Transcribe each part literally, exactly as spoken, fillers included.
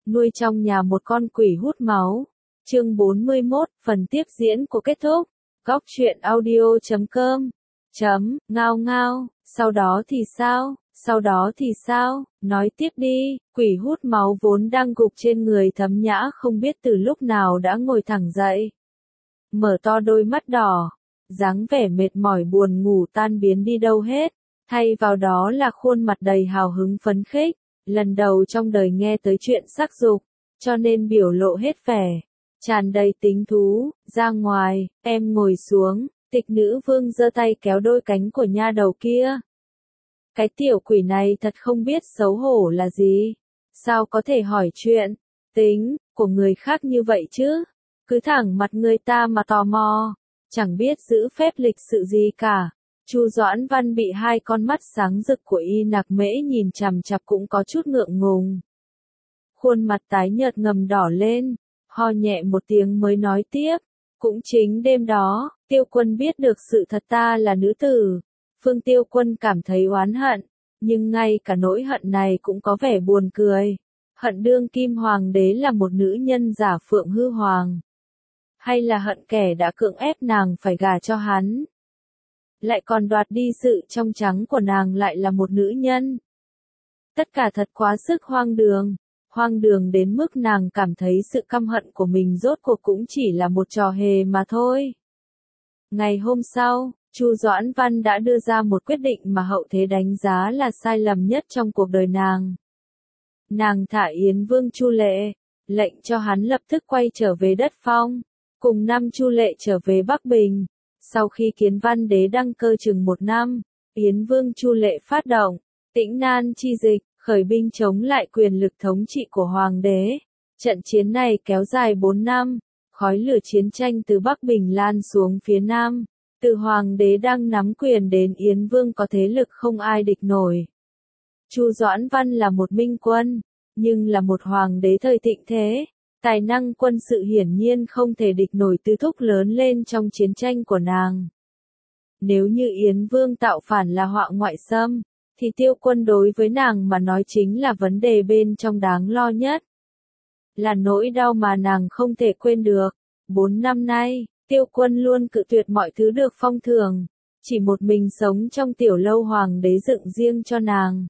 nuôi trong nhà một con quỷ hút máu. Chương bốn mươi mốt, phần tiếp diễn của kết thúc. Góc truyện audio chấm com. Chấm, ngao ngao, sau đó thì sao, sau đó thì sao, nói tiếp đi. Quỷ hút máu vốn đang gục trên người Thấm Nhã không biết từ lúc nào đã ngồi thẳng dậy. Mở to đôi mắt đỏ, dáng vẻ mệt mỏi buồn ngủ tan biến đi đâu hết, thay vào đó là khuôn mặt đầy hào hứng phấn khích, lần đầu trong đời nghe tới chuyện sắc dục, cho nên biểu lộ hết vẻ, tràn đầy tính thú. Ra ngoài, em ngồi xuống. Tịch nữ vương giơ tay kéo đôi cánh của nha đầu kia. Cái tiểu quỷ này thật không biết xấu hổ là gì. Sao có thể hỏi chuyện, tính, của người khác như vậy chứ? Cứ thẳng mặt người ta mà tò mò, chẳng biết giữ phép lịch sự gì cả. Chu Doãn Văn bị hai con mắt sáng rực của Y Nặc Mễ nhìn chằm chằm cũng có chút ngượng ngùng. Khuôn mặt tái nhợt ngầm đỏ lên, ho nhẹ một tiếng mới nói tiếp. Cũng chính đêm đó, Tiêu Quân biết được sự thật ta là nữ tử. Phương Tiêu Quân cảm thấy oán hận, nhưng ngay cả nỗi hận này cũng có vẻ buồn cười. Hận đương kim hoàng đế là một nữ nhân giả phượng hư hoàng. Hay là hận kẻ đã cưỡng ép nàng phải gả cho hắn. Lại còn đoạt đi sự trong trắng của nàng lại là một nữ nhân. Tất cả thật quá sức hoang đường. Hoang đường đến mức nàng cảm thấy sự căm hận của mình rốt cuộc cũng chỉ là một trò hề mà thôi. Ngày hôm sau, Chu Doãn Văn đã đưa ra một quyết định mà hậu thế đánh giá là sai lầm nhất trong cuộc đời nàng. Nàng thả Yến Vương Chu Lệ, lệnh cho hắn lập tức quay trở về đất Phong, cùng năm Chu Lệ trở về Bắc Bình. Sau khi Kiến Văn Đế đăng cơ chừng một năm, Yến Vương Chu Lệ phát động Tĩnh Nan chi dịch, khởi binh chống lại quyền lực thống trị của Hoàng đế. Trận chiến này kéo dài bốn năm, khói lửa chiến tranh từ Bắc Bình lan xuống phía Nam. Từ Hoàng đế đang nắm quyền đến Yến Vương có thế lực không ai địch nổi. Chu Doãn Văn là một minh quân, nhưng là một hoàng đế thời thịnh thế. Tài năng quân sự hiển nhiên không thể địch nổi Tứ Thúc lớn lên trong chiến tranh của nàng. Nếu như Yến Vương tạo phản là họa ngoại xâm, thì Tiêu Quân đối với nàng mà nói chính là vấn đề bên trong đáng lo nhất. Là nỗi đau mà nàng không thể quên được. Bốn năm nay, Tiêu Quân luôn cự tuyệt mọi thứ được phong thưởng, chỉ một mình sống trong tiểu lâu hoàng đế dựng riêng cho nàng.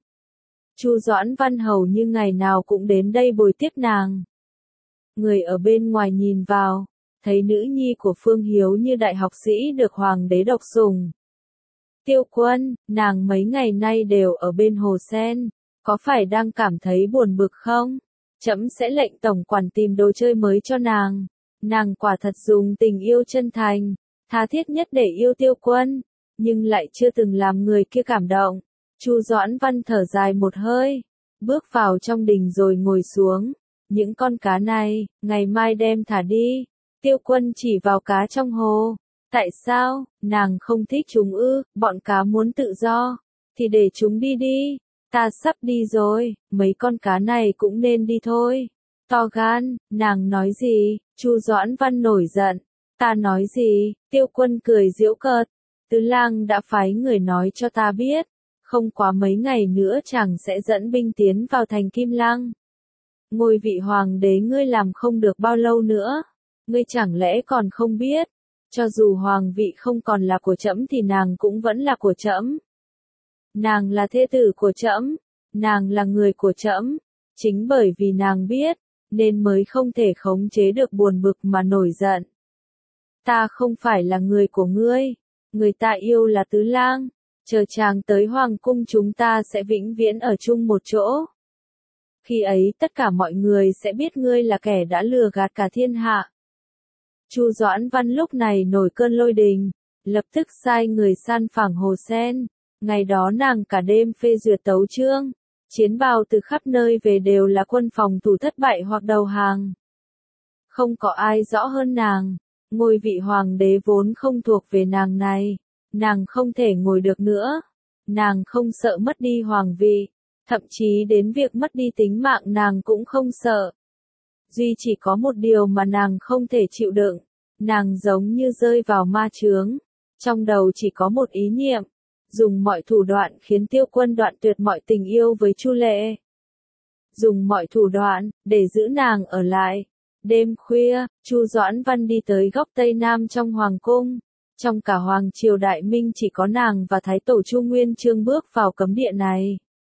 Chu Doãn Văn hầu như ngày nào cũng đến đây bồi tiếp nàng. Người ở bên ngoài nhìn vào, thấy nữ nhi của Phương Hiếu như đại học sĩ được hoàng đế độc sủng. Tiêu Quân, nàng mấy ngày nay đều ở bên hồ sen, có phải đang cảm thấy buồn bực không? Trẫm sẽ lệnh tổng quản tìm đồ chơi mới cho nàng. Nàng quả thật dùng tình yêu chân thành, tha thiết nhất để yêu Tiêu Quân, nhưng lại chưa từng làm người kia cảm động. Chu Doãn Văn thở dài một hơi, bước vào trong đình rồi ngồi xuống. Những con cá này, ngày mai đem thả đi. Tiêu Quân chỉ vào cá trong hồ. Tại sao, nàng không thích chúng ư? Bọn cá muốn tự do, thì để chúng đi đi. Ta sắp đi rồi, mấy con cá này cũng nên đi thôi. To gan, nàng nói gì? Chu Doãn Văn nổi giận. Ta nói gì? Tiêu Quân cười giễu cợt. Tứ lang đã phái người nói cho ta biết, không quá mấy ngày nữa chàng sẽ dẫn binh tiến vào thành Kim Lăng. Ngôi vị hoàng đế ngươi làm không được bao lâu nữa. Ngươi chẳng lẽ còn không biết, cho dù hoàng vị không còn là của trẫm thì nàng cũng vẫn là của trẫm. Nàng là thê tử của trẫm, nàng là người của trẫm. Chính bởi vì nàng biết, nên mới không thể khống chế được buồn bực mà nổi giận. Ta không phải là người của ngươi, người ta yêu là Tứ Lang. Chờ chàng tới hoàng cung chúng ta sẽ vĩnh viễn ở chung một chỗ. Khi ấy tất cả mọi người sẽ biết ngươi là kẻ đã lừa gạt cả thiên hạ. Chu Doãn Văn lúc này nổi cơn lôi đình, lập tức sai người san phẳng hồ sen. Ngày đó nàng cả đêm phê duyệt tấu chương, chiến bào từ khắp nơi về đều là quân phòng thủ thất bại hoặc đầu hàng. Không có ai rõ hơn nàng, ngôi vị hoàng đế vốn không thuộc về nàng này, nàng không thể ngồi được nữa. Nàng không sợ mất đi hoàng vị, thậm chí đến việc mất đi tính mạng nàng cũng không sợ. Duy chỉ có một điều mà nàng không thể chịu đựng, nàng giống như rơi vào ma chướng, trong đầu chỉ có một ý niệm, dùng mọi thủ đoạn khiến Tiêu Quân đoạn tuyệt mọi tình yêu với Chu Lệ. dùng mọi thủ đoạn, để giữ nàng ở lại. Đêm khuya, Chu Doãn Văn đi tới góc Tây Nam trong Hoàng cung. Trong cả Hoàng triều Đại Minh chỉ có nàng và Thái tổ Chu Nguyên Chương bước vào cấm địa này.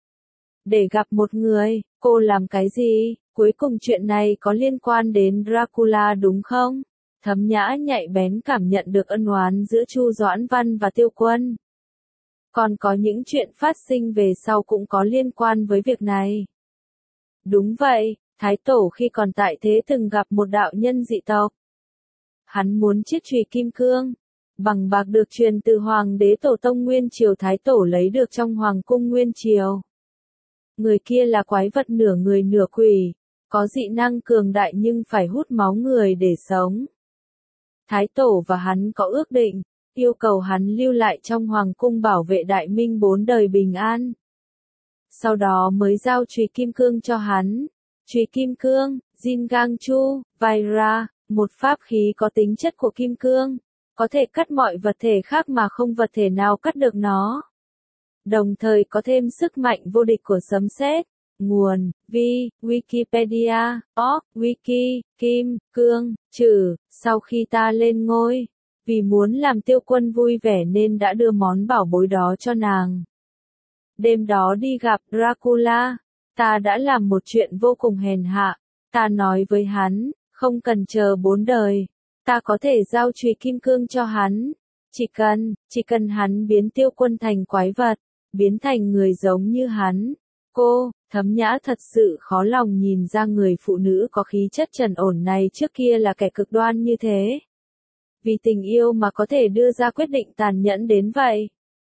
Để gặp một người, cô làm cái gì? Cuối cùng chuyện này có liên quan đến Dracula đúng không? Thấm Nhã nhạy bén cảm nhận được ân oán giữa Chu Doãn Văn và Tiêu Quân. Còn có những chuyện phát sinh về sau cũng có liên quan với việc này. Đúng vậy, Thái tổ khi còn tại thế từng gặp một đạo nhân dị tộc. Hắn muốn chiếc chùy kim cương, bằng bạc được truyền từ Hoàng đế Tổ tông Nguyên Triều Thái tổ lấy được trong Hoàng cung Nguyên Triều. Người kia là quái vật nửa người nửa quỷ, có dị năng cường đại nhưng phải hút máu người để sống. Thái tổ và hắn có ước định, yêu cầu hắn lưu lại trong Hoàng cung bảo vệ Đại Minh bốn đời bình an. Sau đó mới giao chùy kim cương cho hắn. Chùy kim cương, Jingang-chu, Vaira, một pháp khí có tính chất của kim cương, có thể cắt mọi vật thể khác mà không vật thể nào cắt được nó. Đồng thời có thêm sức mạnh vô địch của sấm sét. Nguồn, vi, Wikipedia, org, wiki, kim, cương, trừ, sau khi ta lên ngôi, vì muốn làm Tiêu Quân vui vẻ nên đã đưa món bảo bối đó cho nàng. Đêm đó đi gặp Dracula, ta đã làm một chuyện vô cùng hèn hạ, ta nói với hắn, không cần chờ bốn đời, ta có thể giao chùy kim cương cho hắn, chỉ cần, chỉ cần hắn biến Tiêu Quân thành quái vật, biến thành người giống như hắn. Cô, Thấm Nhã thật sự khó lòng nhìn ra người phụ nữ có khí chất trầm ổn này trước kia là kẻ cực đoan như thế. Vì tình yêu mà có thể đưa ra quyết định tàn nhẫn đến vậy.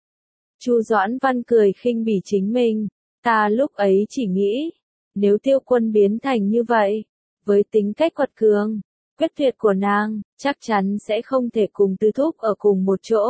Chu Doãn Văn cười khinh bỉ chính mình, ta lúc ấy chỉ nghĩ, nếu Tiêu Quân biến thành như vậy, với tính cách quật cường, quyết tuyệt của nàng, chắc chắn sẽ không thể cùng Tư Thúc ở cùng một chỗ.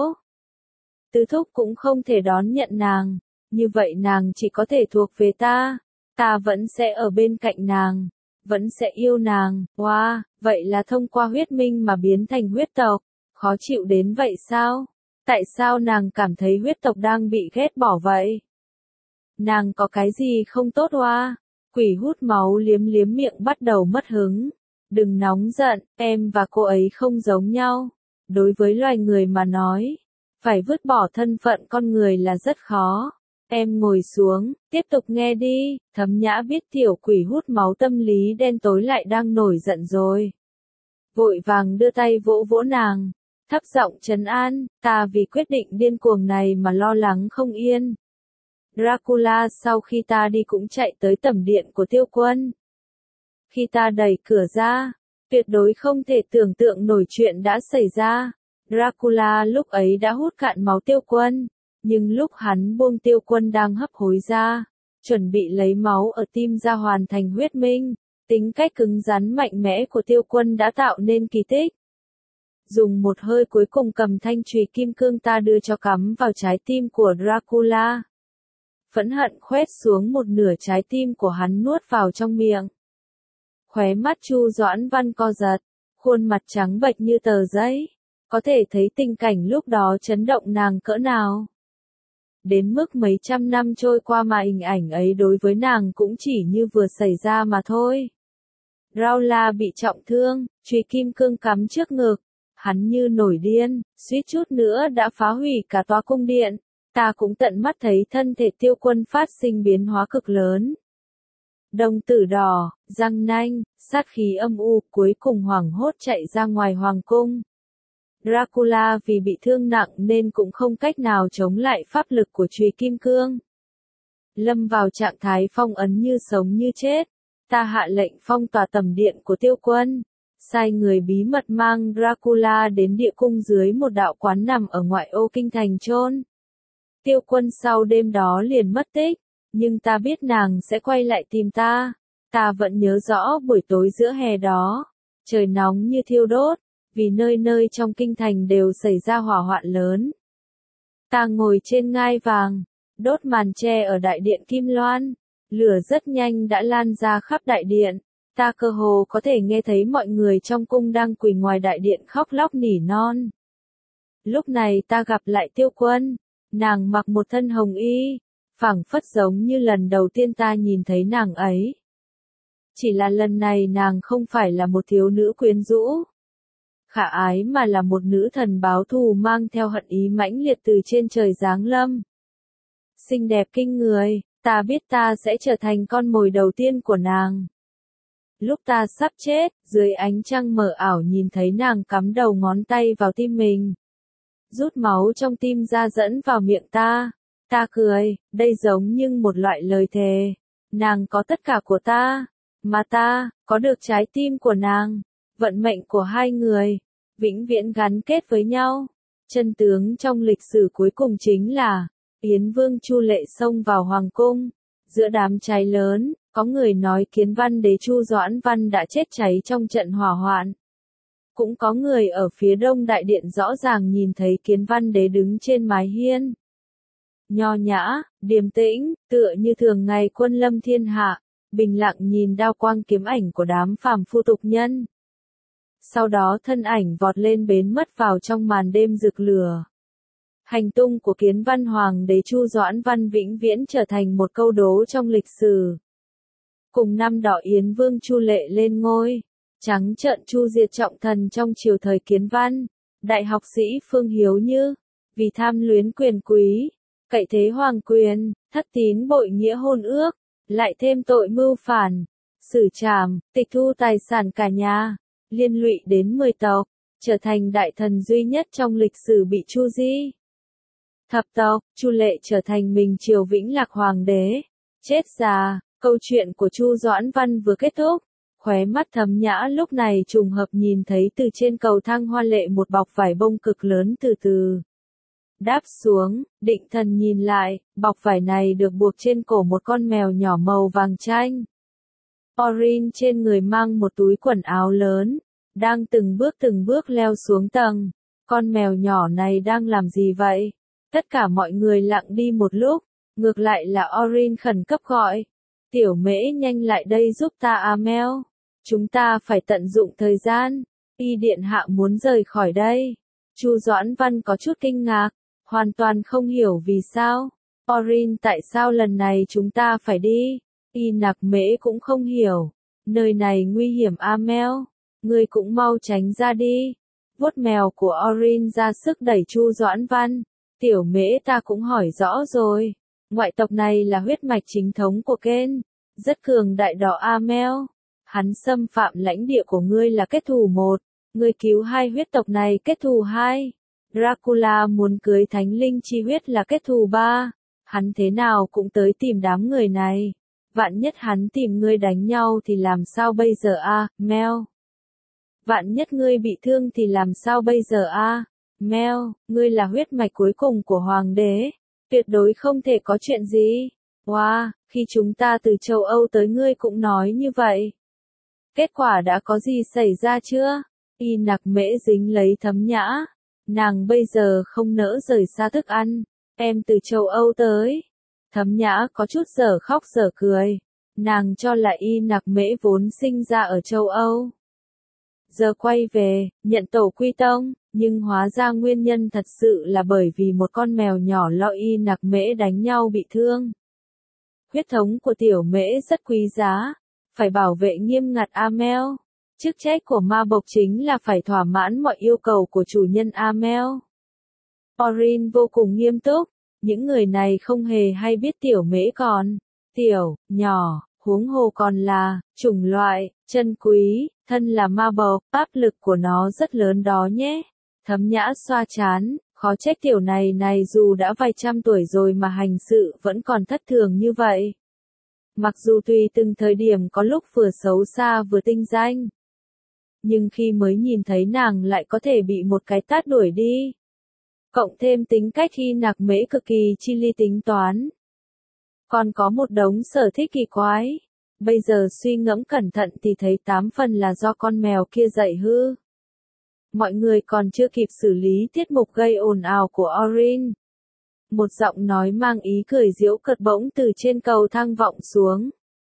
Tư Thúc cũng không thể đón nhận nàng, như vậy nàng chỉ có thể thuộc về ta, ta vẫn sẽ ở bên cạnh nàng, vẫn sẽ yêu nàng. Wow, vậy là thông qua huyết minh mà biến thành huyết tộc, khó chịu đến vậy sao? Tại sao nàng cảm thấy huyết tộc đang bị ghét bỏ vậy? Nàng có cái gì không tốt oa? Quỷ hút máu liếm liếm miệng bắt đầu mất hứng. Đừng nóng giận, em và cô ấy không giống nhau. Đối với loài người mà nói, phải vứt bỏ thân phận con người là rất khó. Em ngồi xuống, tiếp tục nghe đi. Thấm Nhã biết tiểu quỷ hút máu tâm lý đen tối lại đang nổi giận rồi. Vội vàng đưa tay vỗ vỗ nàng, thấp giọng trấn an, ta vì quyết định điên cuồng này mà lo lắng không yên. Dracula sau khi ta đi cũng chạy tới tẩm điện của Tiêu Quân. Khi ta đẩy cửa ra, tuyệt đối không thể tưởng tượng nổi chuyện đã xảy ra. Dracula lúc ấy đã hút cạn máu Tiêu Quân, nhưng lúc hắn buông Tiêu Quân đang hấp hối ra, chuẩn bị lấy máu ở tim ra hoàn thành huyết minh, tính cách cứng rắn mạnh mẽ của Tiêu Quân đã tạo nên kỳ tích. Dùng một hơi cuối cùng cầm thanh chùy kim cương ta đưa cho cắm vào trái tim của Dracula. Phẫn hận khoét xuống một nửa trái tim của hắn nuốt vào trong miệng. Khóe mắt Chu Doãn Văn co giật, khuôn mặt trắng bệch như tờ giấy, có thể thấy tình cảnh lúc đó chấn động nàng cỡ nào. Đến mức mấy trăm năm trôi qua mà hình ảnh ấy đối với nàng cũng chỉ như vừa xảy ra mà thôi. Raula bị trọng thương, chùy kim cương cắm trước ngực, hắn như nổi điên, suýt chút nữa đã phá hủy cả tòa cung điện. Ta cũng tận mắt thấy thân thể Tiêu Quân phát sinh biến hóa cực lớn. Đồng tử đỏ, răng nanh, sát khí âm u, cuối cùng hoảng hốt chạy ra ngoài hoàng cung. Dracula vì bị thương nặng nên cũng không cách nào chống lại pháp lực của chùy kim cương. Lâm vào trạng thái phong ấn như sống như chết. Ta hạ lệnh phong tỏa tẩm điện của Tiêu Quân, sai người bí mật mang Dracula đến địa cung dưới một đạo quán nằm ở ngoại ô kinh thành chôn. Tiêu Quân sau đêm đó liền mất tích, nhưng ta biết nàng sẽ quay lại tìm ta. Ta vẫn nhớ rõ buổi tối giữa hè đó, trời nóng như thiêu đốt, vì nơi nơi trong kinh thành đều xảy ra hỏa hoạn lớn. Ta ngồi trên ngai vàng, đốt màn tre ở đại điện Kim Loan, lửa rất nhanh đã lan ra khắp đại điện. Ta cơ hồ có thể nghe thấy mọi người trong cung đang quỳ ngoài đại điện khóc lóc nỉ non. Lúc này ta gặp lại Tiêu Quân. Nàng mặc một thân hồng y, phảng phất giống như lần đầu tiên ta nhìn thấy nàng ấy. Chỉ là lần này nàng không phải là một thiếu nữ quyến rũ, khả ái mà là một nữ thần báo thù mang theo hận ý mãnh liệt từ trên trời giáng lâm. Xinh đẹp kinh người, ta biết ta sẽ trở thành con mồi đầu tiên của nàng. Lúc ta sắp chết, dưới ánh trăng mờ ảo nhìn thấy nàng cắm đầu ngón tay vào tim mình. Rút máu trong tim ra dẫn vào miệng ta. Ta cười, đây giống như một loại lời thề. Nàng có tất cả của ta, mà ta, có được trái tim của nàng. Vận mệnh của hai người, vĩnh viễn gắn kết với nhau. Chân tướng trong lịch sử cuối cùng chính là, Yến Vương Chu Lệ xông vào hoàng cung. Giữa đám cháy lớn, có người nói Kiến Văn đế Chu Doãn Văn đã chết cháy trong trận hỏa hoạn. Cũng có người ở phía đông đại điện rõ ràng nhìn thấy Kiến Văn đế đứng trên mái hiên. Nho nhã, điềm tĩnh, tựa như thường ngày quân lâm thiên hạ, bình lặng nhìn đao quang kiếm ảnh của đám phàm phu tục nhân. Sau đó thân ảnh vọt lên bến mất vào trong màn đêm rực lửa. Hành tung của Kiến Văn Hoàng đế Chu Doãn Văn vĩnh viễn trở thành một câu đố trong lịch sử. Cùng năm đỏ Yến Vương Chu Lệ lên ngôi, trắng trợn chu diệt trọng thần trong triều thời Kiến Văn, đại học sĩ Phương Hiếu Như, vì tham luyến quyền quý, cậy thế hoàng quyền, thất tín bội nghĩa hôn ước, lại thêm tội mưu phản, xử trảm, tịch thu tài sản cả nhà, liên lụy đến mười tộc, trở thành đại thần duy nhất trong lịch sử bị chu di. Thập tộc, Chu Lệ trở thành Minh Triều Vĩnh Lạc Hoàng đế, chết già. Câu chuyện của Chu Doãn Văn vừa kết thúc, khóe mắt Thấm Nhã lúc này trùng hợp nhìn thấy từ trên cầu thang hoa lệ một bọc vải bông cực lớn từ từ đáp xuống, định thần nhìn lại, bọc vải này được buộc trên cổ một con mèo nhỏ màu vàng chanh. Orin trên người mang một túi quần áo lớn, đang từng bước từng bước leo xuống tầng. Con mèo nhỏ này đang làm gì vậy? Tất cả mọi người lặng đi một lúc, ngược lại là Orin khẩn cấp gọi. Tiểu Mễ nhanh lại đây giúp ta Amel. Chúng ta phải tận dụng thời gian. Y điện hạ muốn rời khỏi đây. Chu Doãn Văn có chút kinh ngạc, hoàn toàn không hiểu vì sao. Orin tại sao lần này chúng ta phải đi? Y Nặc Mễ cũng không hiểu. Nơi này nguy hiểm Amel. Ngươi cũng mau tránh ra đi. Vuốt mèo của Orin ra sức đẩy Chu Doãn Văn. Tiểu Mễ ta cũng hỏi rõ rồi. Ngoại tộc này là huyết mạch chính thống của Ken, rất cường đại đỏ Amel. Hắn xâm phạm lãnh địa của ngươi là kết thù một, ngươi cứu hai huyết tộc này kết thù hai. Dracula muốn cưới thánh linh chi huyết là kết thù ba. Hắn thế nào cũng tới tìm đám người này. Vạn nhất hắn tìm ngươi đánh nhau thì làm sao bây giờ a, Mel? Vạn nhất ngươi bị thương thì làm sao bây giờ a, Mel? Ngươi là huyết mạch cuối cùng của hoàng đế. Tuyệt đối không thể có chuyện gì. Wow, khi chúng ta từ châu Âu tới ngươi cũng nói như vậy. Kết quả đã có gì xảy ra chưa? Y Nặc Mễ dính lấy Thấm Nhã. Nàng bây giờ không nỡ rời xa thức ăn. Em từ châu Âu tới. Thấm Nhã có chút dở khóc dở cười. Nàng cho là Y Nặc Mễ vốn sinh ra ở châu Âu. Giờ quay về, nhận tổ quy tông, nhưng hóa ra nguyên nhân thật sự là bởi vì một con mèo nhỏ lo Y Nặc Mễ đánh nhau bị thương. Huyết thống của tiểu Mễ rất quý giá, phải bảo vệ nghiêm ngặt Amel. Chức trách của ma bộc chính là phải thỏa mãn mọi yêu cầu của chủ nhân Amel. Orin vô cùng nghiêm túc, những người này không hề hay biết tiểu Mễ còn tiểu, nhỏ, huống hồ còn là chủng loại chân quý, thân là ma bộc, áp lực của nó rất lớn đó nhé. Thấm Nhã xoa chán, khó trách tiểu này này dù đã vài trăm tuổi rồi mà hành sự vẫn còn thất thường như vậy. Mặc dù tùy từng thời điểm có lúc vừa xấu xa vừa tinh danh, nhưng khi mới nhìn thấy nàng lại có thể bị một cái tát đuổi đi. Cộng thêm tính cách Y Nặc Mễ cực kỳ chi ly tính toán. Còn có một đống sở thích kỳ quái. Bây giờ suy ngẫm cẩn thận thì thấy tám phần là do con mèo kia dạy hư. Mọi người còn chưa kịp xử lý tiết mục gây ồn ào của Orin. Một giọng nói mang ý cười giễu cợt bỗng từ trên cầu thang vọng xuống.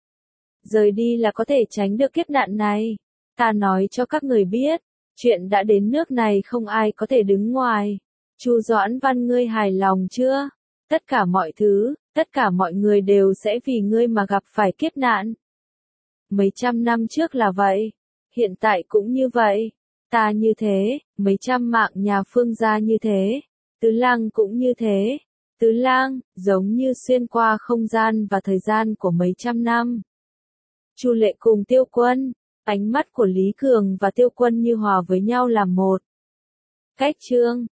Rời đi là có thể tránh được kiếp nạn này. Ta nói cho các người biết, chuyện đã đến nước này không ai có thể đứng ngoài. Chu Doãn Văn ngươi hài lòng chưa? Tất cả mọi thứ, tất cả mọi người đều sẽ vì ngươi mà gặp phải kiếp nạn. mấy trăm năm trước là vậy, hiện tại cũng như vậy. Ta như thế, mấy trăm mạng nhà Phương gia như thế, Tứ Lang cũng như thế. Tứ Lang, giống như xuyên qua không gian và thời gian của mấy trăm năm. Chu Lệ cùng Tiêu Quân, ánh mắt của Lý Cường và Tiêu Quân như hòa với nhau làm một. Cách chương